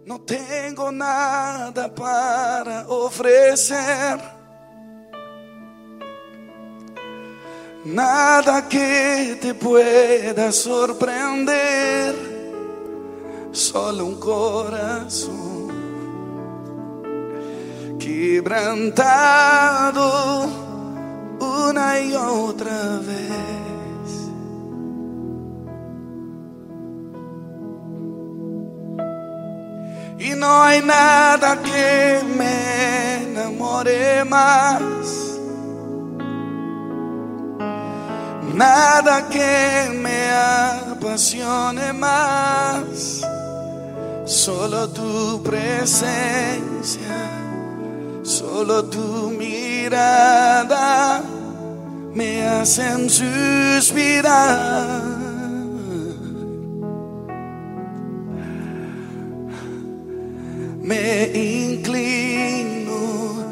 No tengo nada para ofrecer, nada que te pueda sorprender, solo un corazón quebrantado una y otra vez. Y no hay nada que me enamore más, nada que me apasione más, solo tu presencia, solo tu mirada me hacen suspirar. Me inclino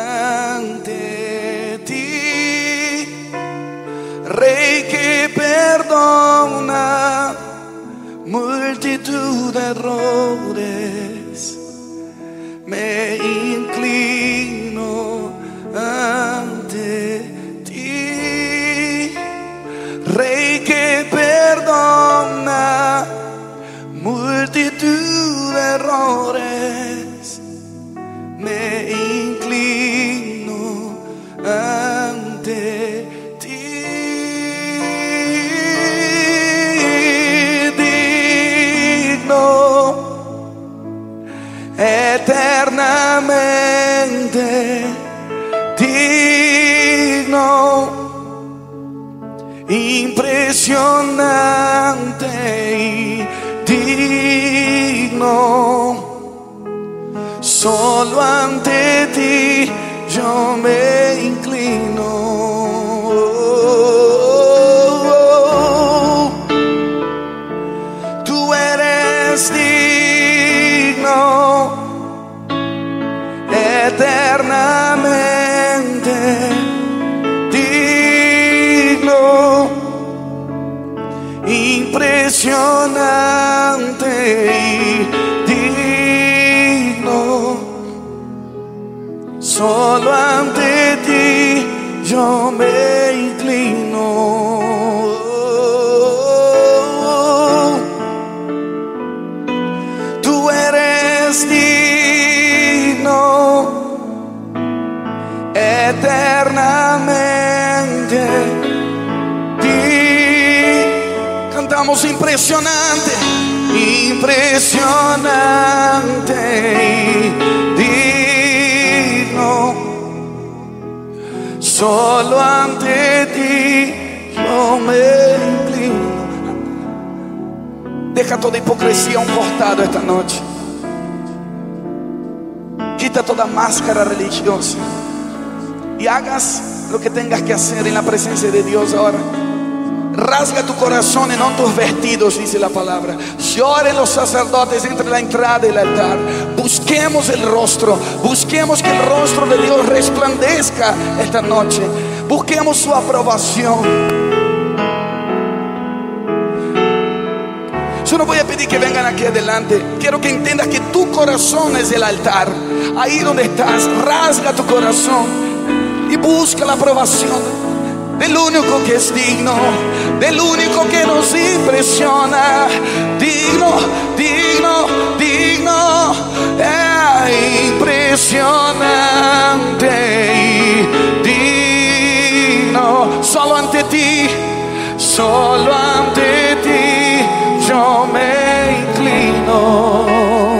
ante ti, Rey que perdona multitud de errores. Me inclino ante ti, Rey que perdona multitud de errores. Me inclino ante ti, digno, eternamente digno, impresionante y digno. Solo ante ti yo me inclino. Tú eres digno, eternamente digno, impresionante y solo ante ti yo me inclino. Tú eres digno, eternamente digno. Cantamos impresionante, impresionante y digno. Solo ante ti yo me inclino. Deja toda hipocresía a un costado esta noche. Quita toda máscara religiosa y hagas lo que tengas que hacer en la presencia de Dios ahora. Rasga tu corazón y no tus vestidos, dice la palabra. Lloren los sacerdotes entre la entrada y el altar. Busquemos el rostro, busquemos que el rostro de Dios resplandezca esta noche. Busquemos su aprobación. Yo no voy a pedir que vengan aquí adelante. Quiero que entiendas que tu corazón es el altar. Ahí donde estás, rasga tu corazón y busca la aprobación del único que es digno, del único que nos impresiona. Digno, digno, digno, impresionante y digno. Solo ante ti, solo ante ti yo me inclino.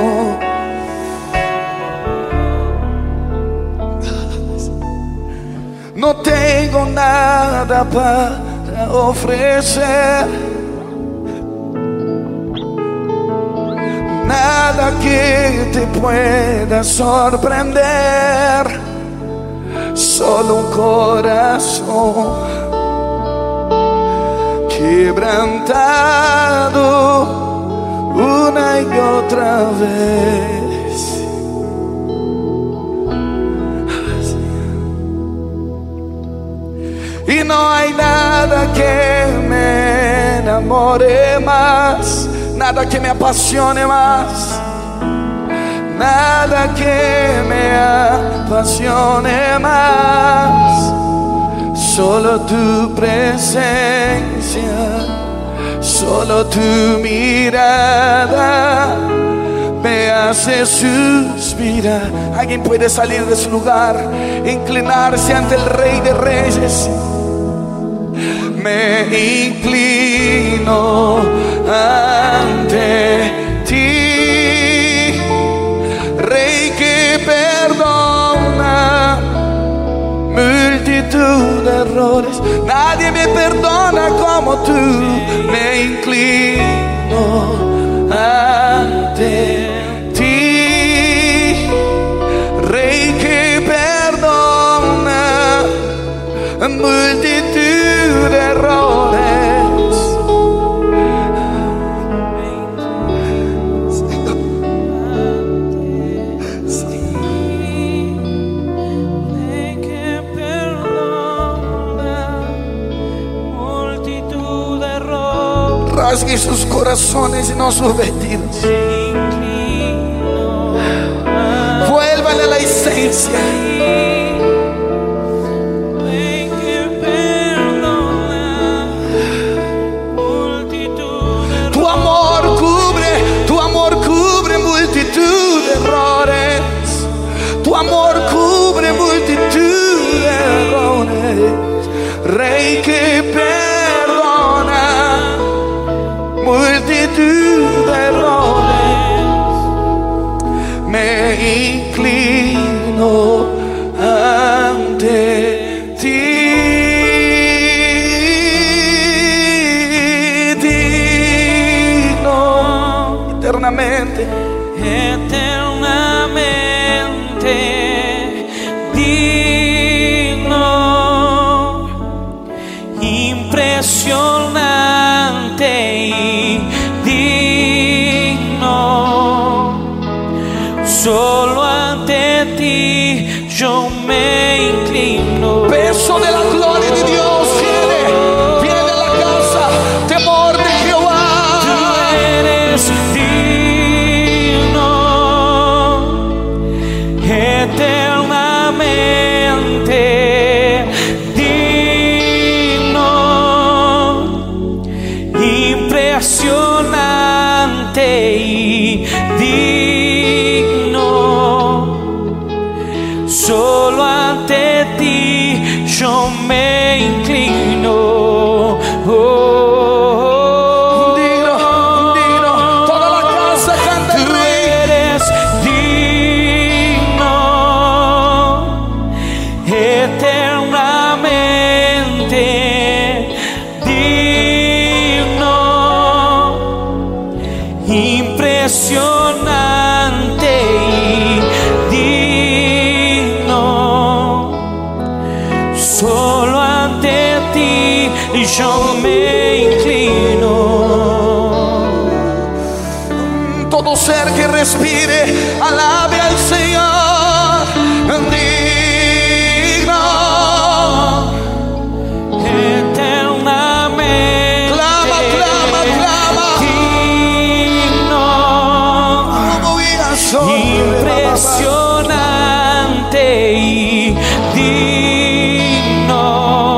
No tengo nada para ofrecer, nada que te pueda sorprender, solo un corazón quebrantado una y otra vez. Y no hay nada que me enamore más, nada que me apasione más, nada que me apasione más, solo tu presencia, solo tu mirada me hace suspirar. Alguien puede salir de su lugar, inclinarse ante el Rey de Reyes. Me inclino ante ti, Rey que perdona multitud de errores. Nadie me perdona como tú. Me inclino ante ti, Rey que perdona multitud de errores. Rey que perdona multitud de errores. Rasgue sus corazones y no sus vestidos. Vuelvan a la esencia. Tu amor cubre multitud de errores, Rey que perdona multitud de errores. Me inclino ante ti, digno eternamente. Digno, impresionante y digno, solo ante ti yo me inclino. Peso de la gloria de Dios viene a la casa, temor de Jehová. Tú eres digno, eternamente digno, impresionante y digno, solo ante ti yo me inclino. Impresionante y digno, solo ante ti yo me inclino. Todo ser que respire, alabe al Señor. Digno, eternamente. Clama, clama, clama. Impresionante y digno,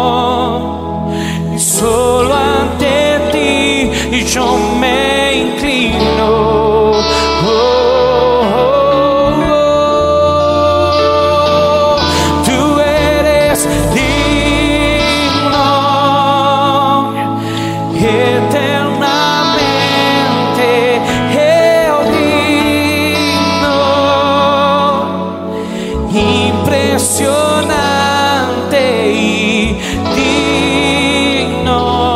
y solo ante ti yo me inclino. Tú eres digno, eternamente. Impresionante y digno,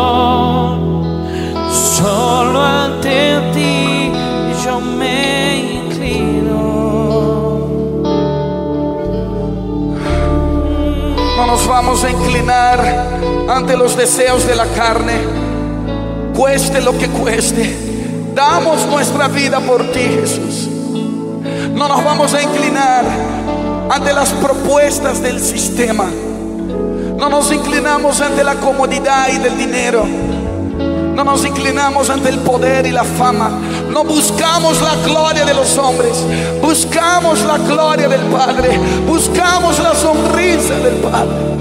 solo ante ti yo me inclino. no nos vamos a inclinar ante los deseos de la carne, cueste lo que cueste. Damos nuestra vida por ti, Jesús. No nos vamos a inclinar ante las propuestas del sistema. No nos inclinamos ante la comodidad y del dinero. No nos inclinamos ante el poder y la fama. No buscamos la gloria de los hombres, buscamos la gloria del Padre, buscamos la sonrisa del Padre.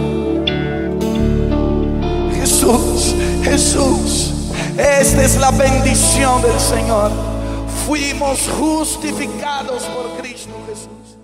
Jesús, Jesús, esta es la bendición del Señor. Fuimos justificados por Cristo Jesús.